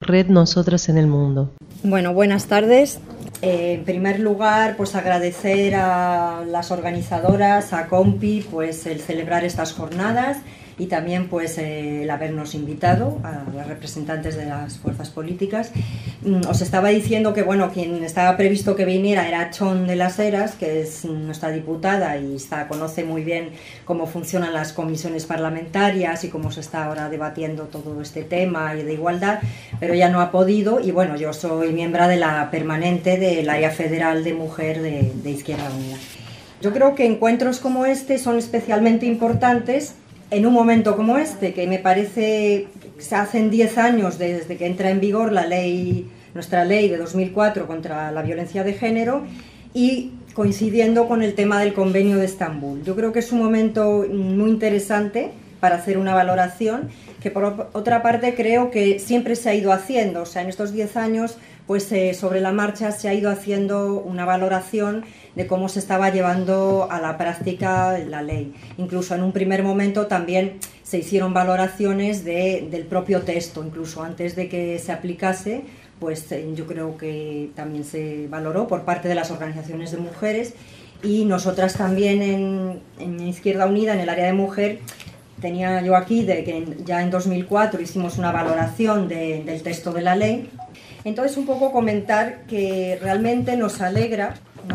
Red Nosotras en el Mundo. Bueno, buenas tardes. En primer lugar, pues agradecer a las organizadoras, a COMPI, pues el celebrar estas jornadas y también pues el habernos invitado a las representantes de las fuerzas políticas. Os estaba diciendo que bueno, quien estaba previsto que viniera era Chon de las Heras, que es nuestra diputada y conoce muy bien cómo funcionan las comisiones parlamentarias y cómo se está ahora debatiendo todo este tema y de igualdad, pero ya no ha podido. Y bueno, yo soy miembro de la permanente del área federal de mujer de Izquierda Unida. Yo creo que encuentros como este son especialmente importantes en un momento como este, que me parece que se hacen 10 años desde que entra en vigor nuestra ley de 2004 contra la violencia de género y coincidiendo con el tema del convenio de Estambul. Yo creo que es un momento muy interesante para hacer una valoración que por otra parte creo que siempre se ha ido haciendo, o sea, en estos 10 años pues sobre la marcha se ha ido haciendo una valoración de cómo se estaba llevando a la práctica la ley. Incluso en un primer momento también se hicieron valoraciones del propio texto, incluso antes de que se aplicase, pues yo creo que también se valoró por parte de las organizaciones de mujeres y nosotras también en Izquierda Unida, en el área de mujer, tenía yo aquí de que ya en 2004 hicimos una valoración del texto de la ley. Entonces un poco comentar que realmente nos alegra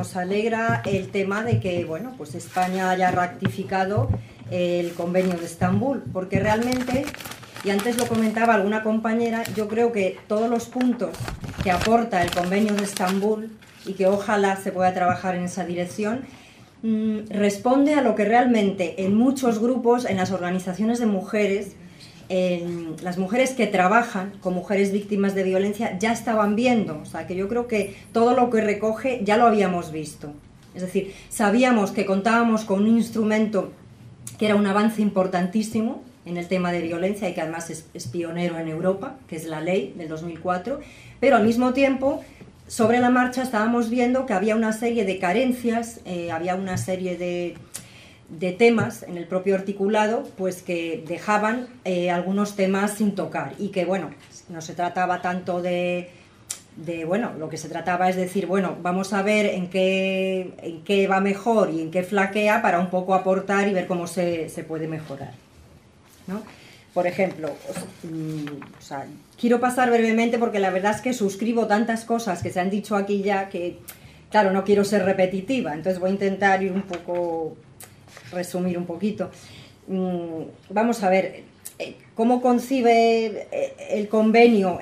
el tema de que bueno, pues España haya ratificado el convenio de Estambul, porque realmente, y antes lo comentaba alguna compañera, yo creo que todos los puntos que aporta el convenio de Estambul y que ojalá se pueda trabajar en esa dirección, responde a lo que realmente en muchos grupos, en las organizaciones de mujeres, las mujeres que trabajan con mujeres víctimas de violencia ya estaban viendo. O sea, que yo creo que todo lo que recoge ya lo habíamos visto. Es decir, sabíamos que contábamos con un instrumento que era un avance importantísimo en el tema de violencia y que además es pionero en Europa, que es la ley del 2004, pero al mismo tiempo, sobre la marcha estábamos viendo que había una serie de carencias, había una serie de temas en el propio articulado pues que dejaban algunos temas sin tocar y que bueno, no se trataba tanto bueno, lo que se trataba es decir, bueno, vamos a ver en qué va mejor y en qué flaquea para un poco aportar y ver cómo se puede mejorar, ¿no? Por ejemplo, o sea, quiero pasar brevemente porque la verdad es que suscribo tantas cosas que se han dicho aquí ya que, claro, no quiero ser repetitiva, entonces voy a intentar resumir un poquito. Vamos a ver cómo concibe el convenio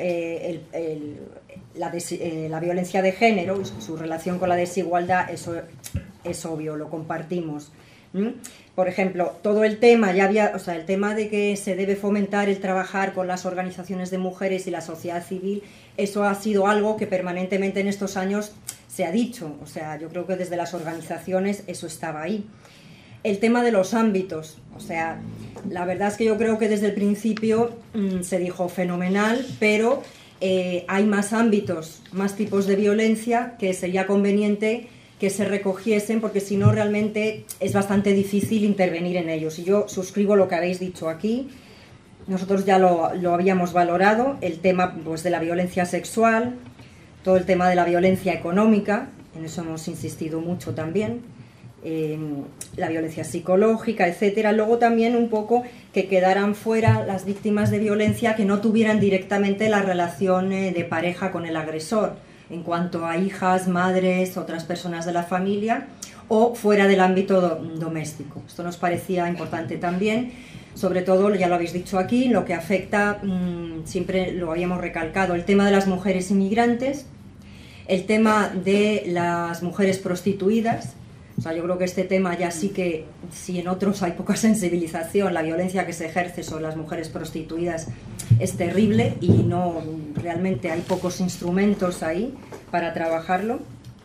la violencia de género, su relación con la desigualdad. Eso es obvio, lo compartimos. Por ejemplo, todo el tema el tema de que se debe fomentar el trabajar con las organizaciones de mujeres y la sociedad civil, eso ha sido algo que permanentemente en estos años se ha dicho. O sea, yo creo que desde las organizaciones eso estaba ahí. El tema de los ámbitos, o sea, la verdad es que yo creo que desde el principio se dijo fenomenal, pero hay más ámbitos, más tipos de violencia que sería conveniente que se recogiesen, porque si no realmente es bastante difícil intervenir en ellos. Y yo suscribo lo que habéis dicho aquí. Nosotros ya lo habíamos valorado, el tema pues, de la violencia sexual, todo el tema de la violencia económica, en eso hemos insistido mucho también. La violencia psicológica, etcétera. Luego también un poco que quedaran fuera las víctimas de violencia que no tuvieran directamente la relación de pareja con el agresor, en cuanto a hijas, madres, otras personas de la familia o fuera del ámbito doméstico. Esto nos parecía importante también, sobre todo, ya lo habéis dicho aquí, lo que afecta, siempre lo habíamos recalcado, el tema de las mujeres inmigrantes, el tema de las mujeres prostituidas. O sea, yo creo que este tema ya sí que, si en otros hay poca sensibilización, la violencia que se ejerce sobre las mujeres prostituidas es terrible y no, realmente hay pocos instrumentos ahí para trabajarlo.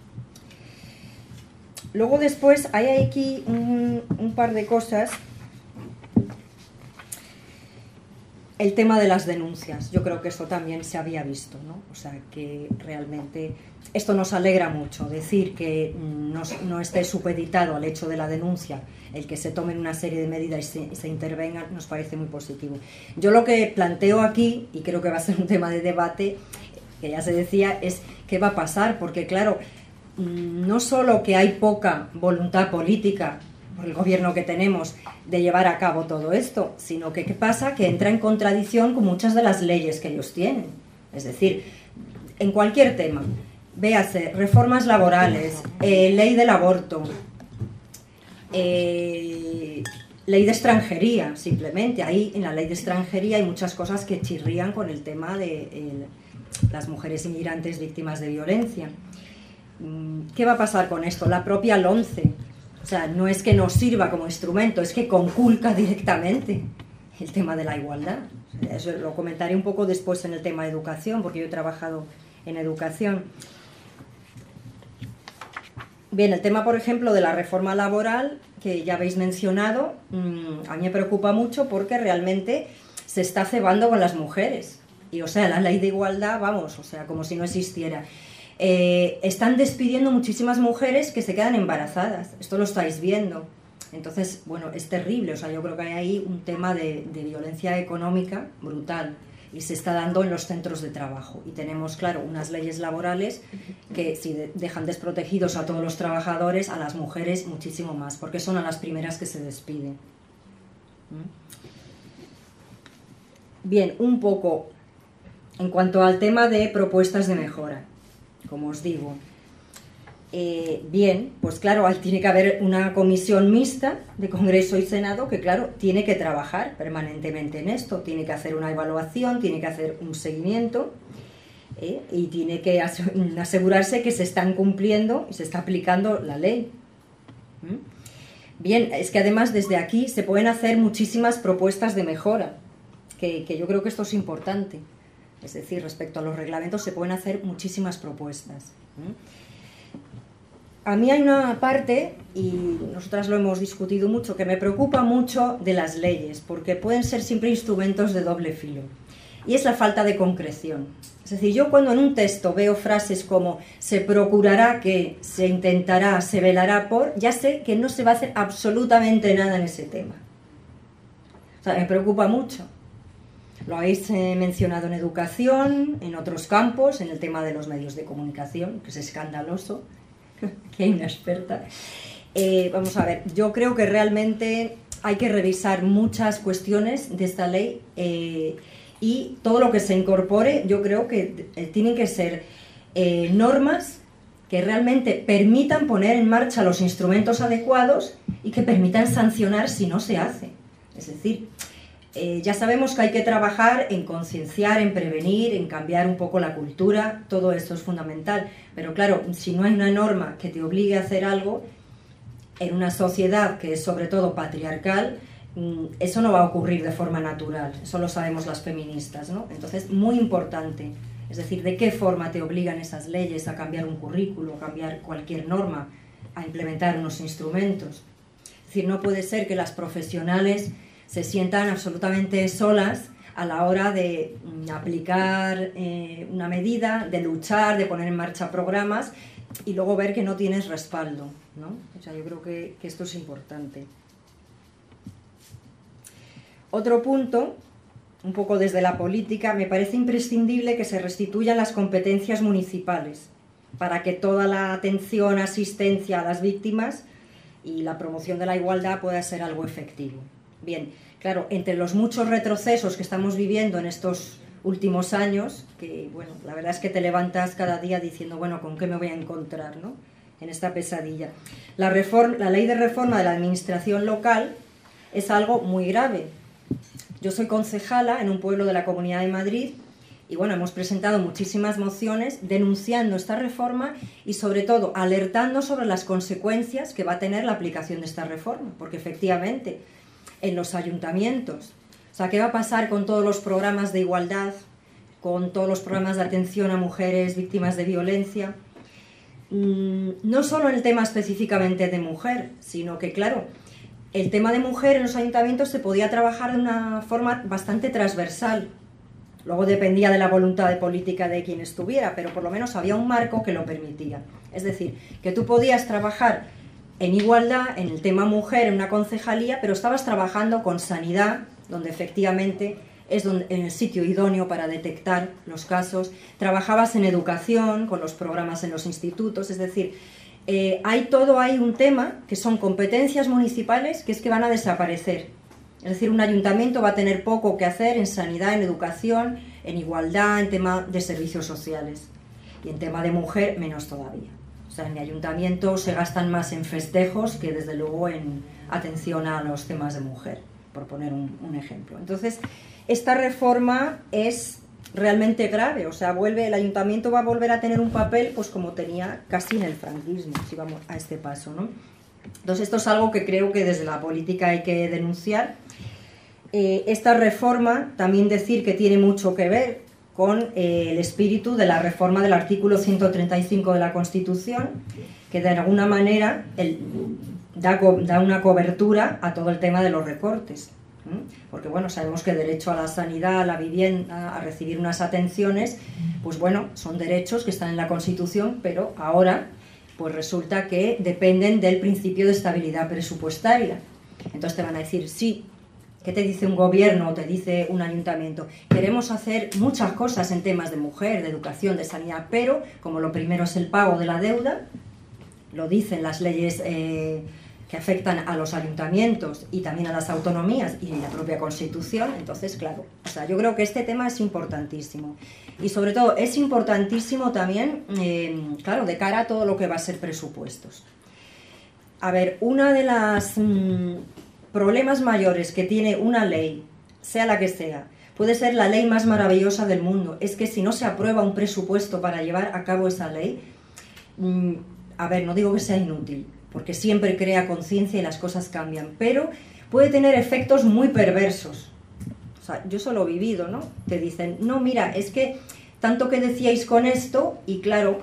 Luego después hay aquí un par de cosas. el tema de las denuncias, yo creo que esto también se había visto, ¿no? O sea, que realmente esto nos alegra mucho, decir que no esté supeditado al hecho de la denuncia, el que se tomen una serie de medidas y se intervengan, nos parece muy positivo. Yo lo que planteo aquí, y creo que va a ser un tema de debate, que ya se decía, es qué va a pasar, porque claro, no solo que hay poca voluntad política por el gobierno que tenemos de llevar a cabo todo esto, sino que ¿qué pasa? Que entra en contradicción con muchas de las leyes que ellos tienen. Es decir, en cualquier tema, véase, reformas laborales, ley del aborto, ley de extranjería, simplemente. Ahí en la ley de extranjería hay muchas cosas que chirrían con el tema de las mujeres inmigrantes víctimas de violencia. ¿Qué va a pasar con esto? La propia LOMCE, o sea, no es que nos sirva como instrumento, es que conculca directamente el tema de la igualdad. Eso lo comentaré un poco después en el tema de educación, porque yo he trabajado en educación. Bien, el tema, por ejemplo, de la reforma laboral, que ya habéis mencionado, a mí me preocupa mucho porque realmente se está cebando con las mujeres. Y, o sea, la ley de igualdad, vamos, o sea, como si no existiera. Están despidiendo muchísimas mujeres que se quedan embarazadas. Esto lo estáis viendo. Entonces, bueno, es terrible. O sea, yo creo que hay ahí un tema de violencia económica brutal. Y se está dando en los centros de trabajo. Y tenemos, claro, unas leyes laborales que si dejan desprotegidos a todos los trabajadores, a las mujeres muchísimo más, porque son a las primeras que se despiden. Bien, un poco en cuanto al tema de propuestas de mejora, como os digo. Bien, pues claro, ahí tiene que haber una comisión mixta de Congreso y Senado que, claro, tiene que trabajar permanentemente en esto, tiene que hacer una evaluación, tiene que hacer un seguimiento y tiene que asegurarse que se están cumpliendo y se está aplicando la ley. Bien, es que además desde aquí se pueden hacer muchísimas propuestas de mejora, que yo creo que esto es importante. Es decir, respecto a los reglamentos se pueden hacer muchísimas propuestas. A mí hay una parte, y nosotras lo hemos discutido mucho, que me preocupa mucho de las leyes, porque pueden ser siempre instrumentos de doble filo, y es la falta de concreción. Es decir, yo cuando en un texto veo frases como se procurará que, se intentará, se velará por, ya sé que no se va a hacer absolutamente nada en ese tema. O sea, me preocupa mucho. Lo habéis mencionado en educación, en otros campos, en el tema de los medios de comunicación, que es escandaloso, que hay una experta. Vamos a ver, yo creo que realmente hay que revisar muchas cuestiones de esta ley y todo lo que se incorpore, yo creo que tienen que ser normas que realmente permitan poner en marcha los instrumentos adecuados y que permitan sancionar si no se hace. Es decir, ya sabemos que hay que trabajar en concienciar, en prevenir, en cambiar un poco la cultura, todo esto es fundamental, pero claro, si no hay una norma que te obligue a hacer algo, en una sociedad que es sobre todo patriarcal, eso no va a ocurrir de forma natural, eso lo sabemos las feministas, ¿no? Entonces, muy importante, es decir, de qué forma te obligan esas leyes a cambiar un currículo, a cambiar cualquier norma, a implementar unos instrumentos. Es decir, no puede ser que las profesionales se sientan absolutamente solas a la hora de aplicar una medida, de luchar, de poner en marcha programas y luego ver que no tienes respaldo, ¿no? O sea, yo creo que esto es importante. Otro punto, un poco desde la política, me parece imprescindible que se restituyan las competencias municipales para que toda la atención, asistencia a las víctimas y la promoción de la igualdad pueda ser algo efectivo. Bien, claro, entre los muchos retrocesos que estamos viviendo en estos últimos años, que bueno, la verdad es que te levantas cada día diciendo, bueno, ¿con qué me voy a encontrar, ¿no? En esta pesadilla. La ley de reforma de la administración local es algo muy grave. Yo soy concejala en un pueblo de la Comunidad de Madrid y bueno, hemos presentado muchísimas mociones denunciando esta reforma y sobre todo alertando sobre las consecuencias que va a tener la aplicación de esta reforma, porque efectivamente en los ayuntamientos, o sea, ¿qué va a pasar con todos los programas de igualdad, con todos los programas de atención a mujeres víctimas de violencia? No solo en el tema específicamente de mujer, sino que, claro, el tema de mujer en los ayuntamientos se podía trabajar de una forma bastante transversal. Luego dependía de la voluntad de política de quien estuviera, pero por lo menos había un marco que lo permitía. Es decir, que tú podías trabajar en igualdad en el tema mujer en una concejalía, pero estabas trabajando con sanidad, donde efectivamente es en el sitio idóneo para detectar los casos. Trabajabas en educación, con los programas en los institutos, es decir, hay un tema que son competencias municipales que es que van a desaparecer. Es decir, un ayuntamiento va a tener poco que hacer en sanidad, en educación, en igualdad, en tema de servicios sociales. Y en tema de mujer, menos todavía. O sea, en mi ayuntamiento se gastan más en festejos que, desde luego, en atención a los temas de mujer, por poner un ejemplo. Entonces, esta reforma es realmente grave. O sea, el ayuntamiento va a volver a tener un papel pues como tenía casi en el franquismo, si vamos a este paso, ¿no? Entonces, esto es algo que creo que desde la política hay que denunciar. Esta reforma, también decir que tiene mucho que ver con el espíritu de la reforma del artículo 135 de la Constitución, que de alguna manera da una cobertura a todo el tema de los recortes. Porque, bueno, sabemos que el derecho a la sanidad, a la vivienda, a recibir unas atenciones, pues bueno, son derechos que están en la Constitución, pero ahora pues resulta que dependen del principio de estabilidad presupuestaria. Entonces te van a decir, sí, ¿qué te dice un gobierno o te dice un ayuntamiento? Queremos hacer muchas cosas en temas de mujer, de educación, de sanidad, pero como lo primero es el pago de la deuda, lo dicen las leyes que afectan a los ayuntamientos y también a las autonomías y la propia Constitución, entonces, claro, o sea, yo creo que este tema es importantísimo. Y sobre todo es importantísimo también, claro, de cara a todo lo que va a ser presupuestos. A ver, una de las problemas mayores que tiene una ley, sea la que sea, puede ser la ley más maravillosa del mundo, es que si no se aprueba un presupuesto para llevar a cabo esa ley, a ver, no digo que sea inútil, porque siempre crea conciencia y las cosas cambian, pero puede tener efectos muy perversos. O sea, yo solo he vivido, ¿no? Te dicen, no, mira, es que tanto que decíais con esto, y claro,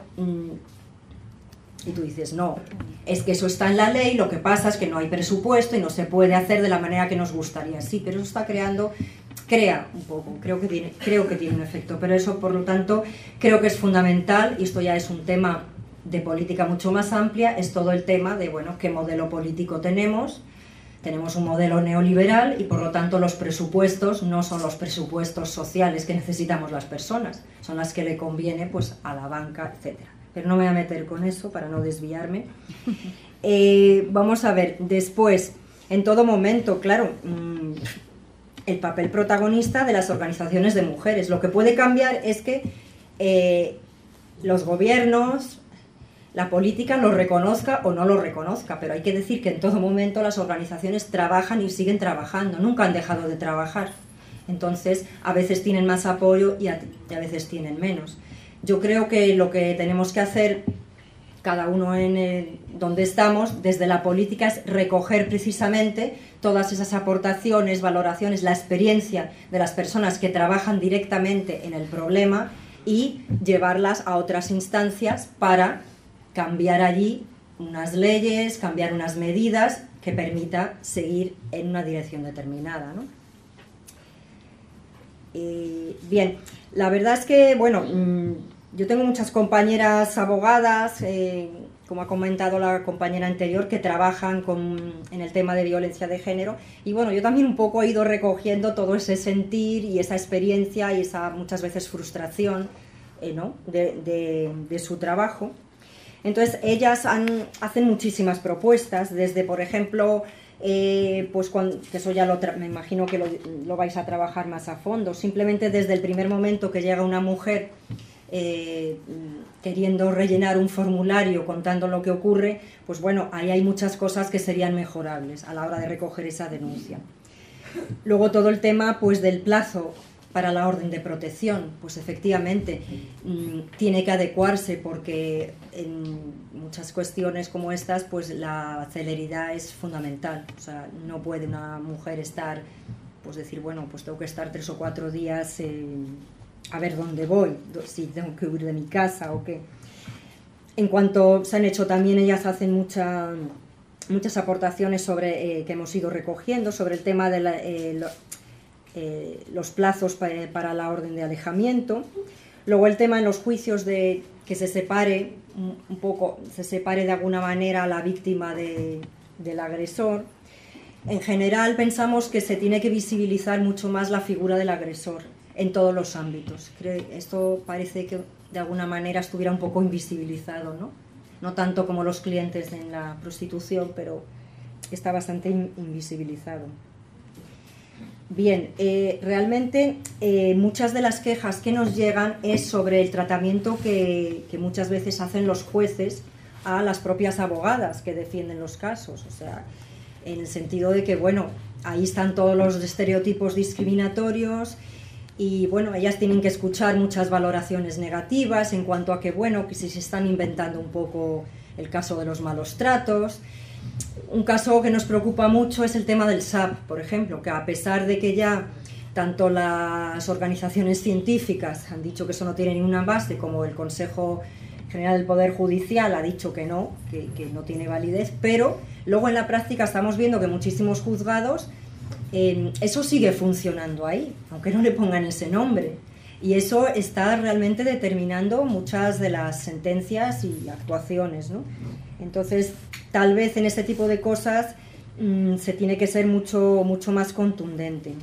y tú dices, no, es que eso está en la ley, lo que pasa es que no hay presupuesto y no se puede hacer de la manera que nos gustaría. Sí, pero eso está crea un poco, creo que tiene un efecto, pero eso, por lo tanto, creo que es fundamental, y esto ya es un tema de política mucho más amplia, es todo el tema de, bueno, qué modelo político tenemos. Tenemos un modelo neoliberal y, por lo tanto, los presupuestos no son los presupuestos sociales que necesitamos las personas, son las que le conviene pues a la banca, etcétera. Pero no me voy a meter con eso para no desviarme. Vamos a ver, después, en todo momento, claro, el papel protagonista de las organizaciones de mujeres. Lo que puede cambiar es que los gobiernos, la política lo reconozca o no lo reconozca, pero hay que decir que en todo momento las organizaciones trabajan y siguen trabajando, nunca han dejado de trabajar. Entonces, a veces tienen más apoyo y a veces tienen menos. Yo creo que lo que tenemos que hacer, cada uno en donde estamos, desde la política, es recoger precisamente todas esas aportaciones, valoraciones, la experiencia de las personas que trabajan directamente en el problema y llevarlas a otras instancias para cambiar allí unas leyes, cambiar unas medidas que permita seguir en una dirección determinada, ¿no? Bien, la verdad es que, bueno, yo tengo muchas compañeras abogadas, como ha comentado la compañera anterior, que trabajan en el tema de violencia de género, y bueno, yo también un poco he ido recogiendo todo ese sentir y esa experiencia y esa muchas veces frustración, ¿no? de su trabajo. Entonces, ellas hacen muchísimas propuestas, desde, por ejemplo, pues que eso ya me imagino que lo vais a trabajar más a fondo, simplemente desde el primer momento que llega una mujer queriendo rellenar un formulario contando lo que ocurre, pues bueno, ahí hay muchas cosas que serían mejorables a la hora de recoger esa denuncia. Luego todo el tema pues del plazo para la orden de protección, pues efectivamente tiene que adecuarse, porque en muchas cuestiones como estas pues la celeridad es fundamental. O sea, no puede una mujer estar, pues decir, bueno, pues tengo que estar 3 o 4 días a ver dónde voy, si tengo que huir de mi casa o qué. En cuanto se han hecho también, ellas hacen mucha muchas aportaciones sobre, que hemos ido recogiendo sobre el tema de los plazos para la orden de alejamiento. Luego el tema en los juicios de que se separe un poco, se separe de alguna manera a la víctima del agresor. En general pensamos que se tiene que visibilizar mucho más la figura del agresor en todos los ámbitos. Esto parece que de alguna manera estuviera un poco invisibilizado, ¿no? No tanto como los clientes en la prostitución, pero está bastante invisibilizado. Bien, realmente muchas de las quejas que nos llegan es sobre el tratamiento que muchas veces hacen los jueces a las propias abogadas que defienden los casos. O sea, en el sentido de que, bueno, ahí están todos los estereotipos discriminatorios y, bueno, ellas tienen que escuchar muchas valoraciones negativas en cuanto a que, bueno, que si se están inventando un poco el caso de los malos tratos. Un caso que nos preocupa mucho es el tema del SAP, por ejemplo, que a pesar de que ya tanto las organizaciones científicas han dicho que eso no tiene ninguna base, como el Consejo General del Poder Judicial ha dicho que no tiene validez, pero luego en la práctica estamos viendo que muchísimos juzgados, eso sigue funcionando ahí, aunque no le pongan ese nombre. Y eso está realmente determinando muchas de las sentencias y actuaciones, ¿no? Entonces, tal vez en este tipo de cosas se tiene que ser mucho más contundente.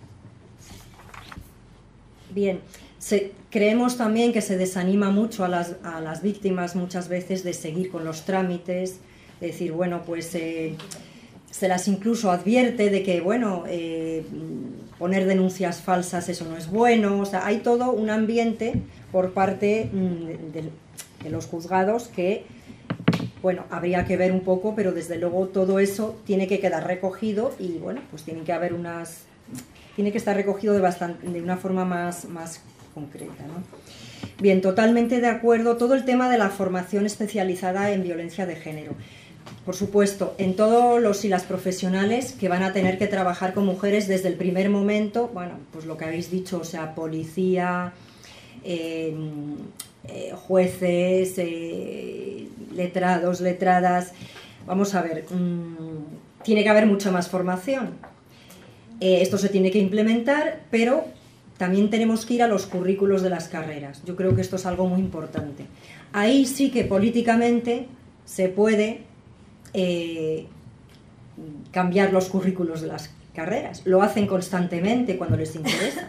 Bien, creemos también que se desanima mucho a las víctimas muchas veces de seguir con los trámites, de decir, bueno, pues se las incluso advierte de que, bueno, poner denuncias falsas, eso no es bueno. O sea, hay todo un ambiente por parte de los juzgados que, bueno, habría que ver un poco, pero desde luego todo eso tiene que quedar recogido y, bueno, pues tiene que estar recogido de una forma más concreta, ¿no? Bien, totalmente de acuerdo. Todo el tema de la formación especializada en violencia de género. Por supuesto, en todos los y las profesionales que van a tener que trabajar con mujeres desde el primer momento, bueno, pues lo que habéis dicho, o sea, policía, jueces, letrados, letradas. Vamos a ver, tiene que haber mucha más formación. Esto se tiene que implementar, pero también tenemos que ir a los currículos de las carreras. Yo creo que esto es algo muy importante. Ahí sí que políticamente se puede cambiar los currículos de las carreras. Lo hacen constantemente cuando les interesa,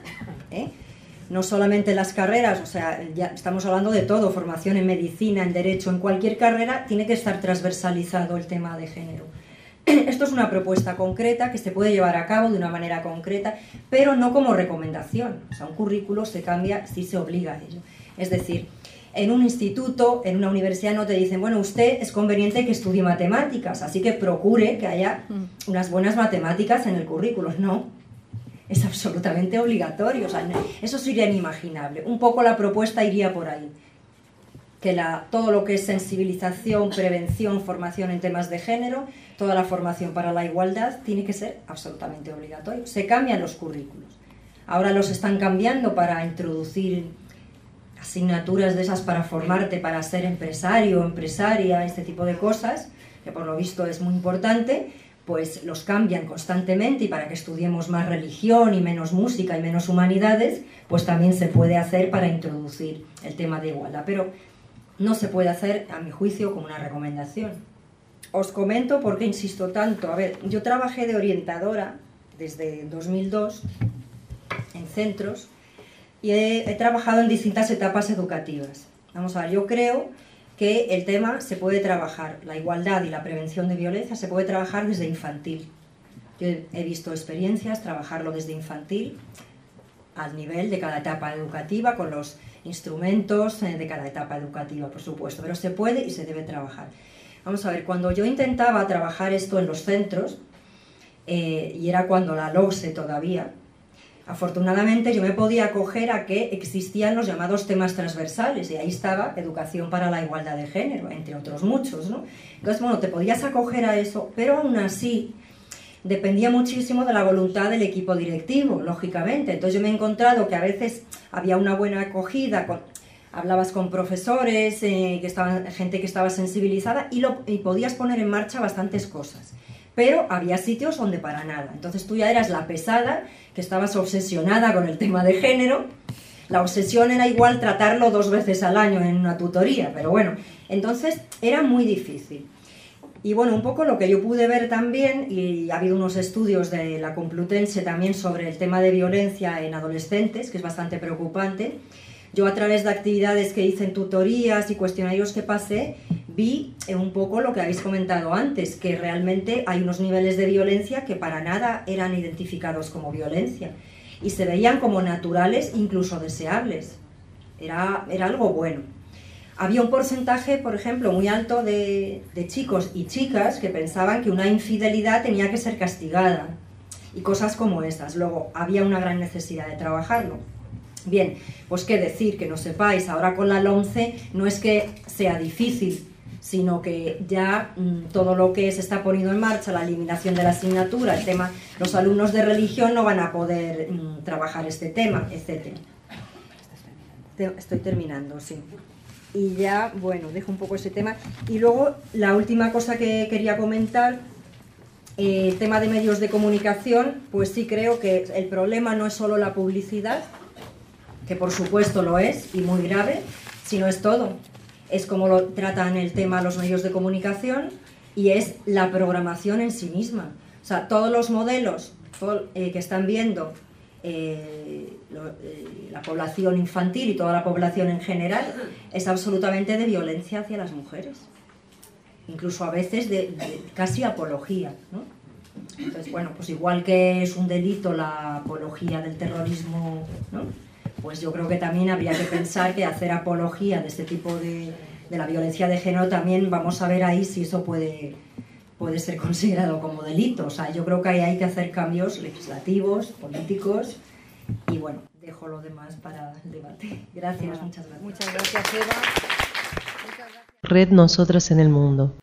no solamente las carreras, o sea, ya estamos hablando de todo, formación en medicina, en derecho, en cualquier carrera tiene que estar transversalizado el tema de género. Esto es una propuesta concreta que se puede llevar a cabo de una manera concreta, pero no como recomendación. O sea, un currículo se cambia si se obliga a ello. Es decir, en un instituto, en una universidad no te dicen, bueno, usted es conveniente que estudie matemáticas, así que procure que haya unas buenas matemáticas en el currículo. No, es absolutamente obligatorio. O sea, eso sería inimaginable. Un poco la propuesta iría por ahí. Que todo lo que es sensibilización, prevención, formación en temas de género, toda la formación para la igualdad tiene que ser absolutamente obligatorio. Se cambian los currículos. Ahora los están cambiando para introducir asignaturas de esas para formarte, para ser empresario, empresaria, este tipo de cosas, que por lo visto es muy importante, pues los cambian constantemente y para que estudiemos más religión y menos música y menos humanidades, pues también se puede hacer para introducir el tema de igualdad. Pero no se puede hacer, a mi juicio, como una recomendación. Os comento por qué insisto tanto. A ver, yo trabajé de orientadora desde 2002 en centros y he trabajado en distintas etapas educativas. Vamos a ver, yo creo que el tema se puede trabajar, la igualdad y la prevención de violencia se puede trabajar desde infantil. Yo he visto experiencias, trabajarlo desde infantil al nivel de cada etapa educativa, con los instrumentos de cada etapa educativa, por supuesto, pero se puede y se debe trabajar. Vamos a ver, cuando yo intentaba trabajar esto en los centros, y era cuando la LOGSE todavía, afortunadamente yo me podía acoger a que existían los llamados temas transversales, y ahí estaba educación para la igualdad de género, entre otros muchos, ¿no? Entonces, bueno, te podías acoger a eso, pero aún así dependía muchísimo de la voluntad del equipo directivo, lógicamente. Entonces yo me he encontrado que a veces había una buena acogida hablabas con profesores, gente que estaba sensibilizada y podías poner en marcha bastantes cosas. Pero había sitios donde para nada. Entonces tú ya eras la pesada, que estabas obsesionada con el tema de género. La obsesión era igual tratarlo 2 veces al año en una tutoría, pero bueno, entonces era muy difícil. Y bueno, un poco lo que yo pude ver también, y ha habido unos estudios de la Complutense también sobre el tema de violencia en adolescentes, que es bastante preocupante. Yo a través de actividades que hice en tutorías y cuestionarios que pasé, vi un poco lo que habéis comentado antes, que realmente hay unos niveles de violencia que para nada eran identificados como violencia y se veían como naturales, incluso deseables. Era algo bueno. Había un porcentaje, por ejemplo, muy alto de chicos y chicas que pensaban que una infidelidad tenía que ser castigada y cosas como esas. Luego, había una gran necesidad de trabajarlo. Bien, pues qué decir, que no sepáis, ahora con la LOMCE no es que sea difícil, sino que ya todo lo que se está poniendo en marcha, la eliminación de la asignatura, el tema, los alumnos de religión no van a poder trabajar este tema, etc. Estoy terminando, sí. Y ya, bueno, dejo un poco ese tema. Y luego, la última cosa que quería comentar, el tema de medios de comunicación, pues sí creo que el problema no es solo la publicidad, que por supuesto lo es, y muy grave, sino es todo. Es como lo tratan el tema los medios de comunicación y es la programación en sí misma. O sea, todos los modelos que están viendo la población infantil y toda la población en general es absolutamente de violencia hacia las mujeres. Incluso a veces de casi apología, ¿no? Entonces, bueno, pues igual que es un delito la apología del terrorismo, ¿no? Pues yo creo que también habría que pensar que hacer apología de este tipo de la violencia de género también vamos a ver ahí si eso puede ser considerado como delito. O sea, yo creo que ahí hay que hacer cambios legislativos, políticos y bueno, dejo lo demás para el debate. Gracias, muchas gracias. Muchas gracias, Eva. Red Nosotras en el Mundo.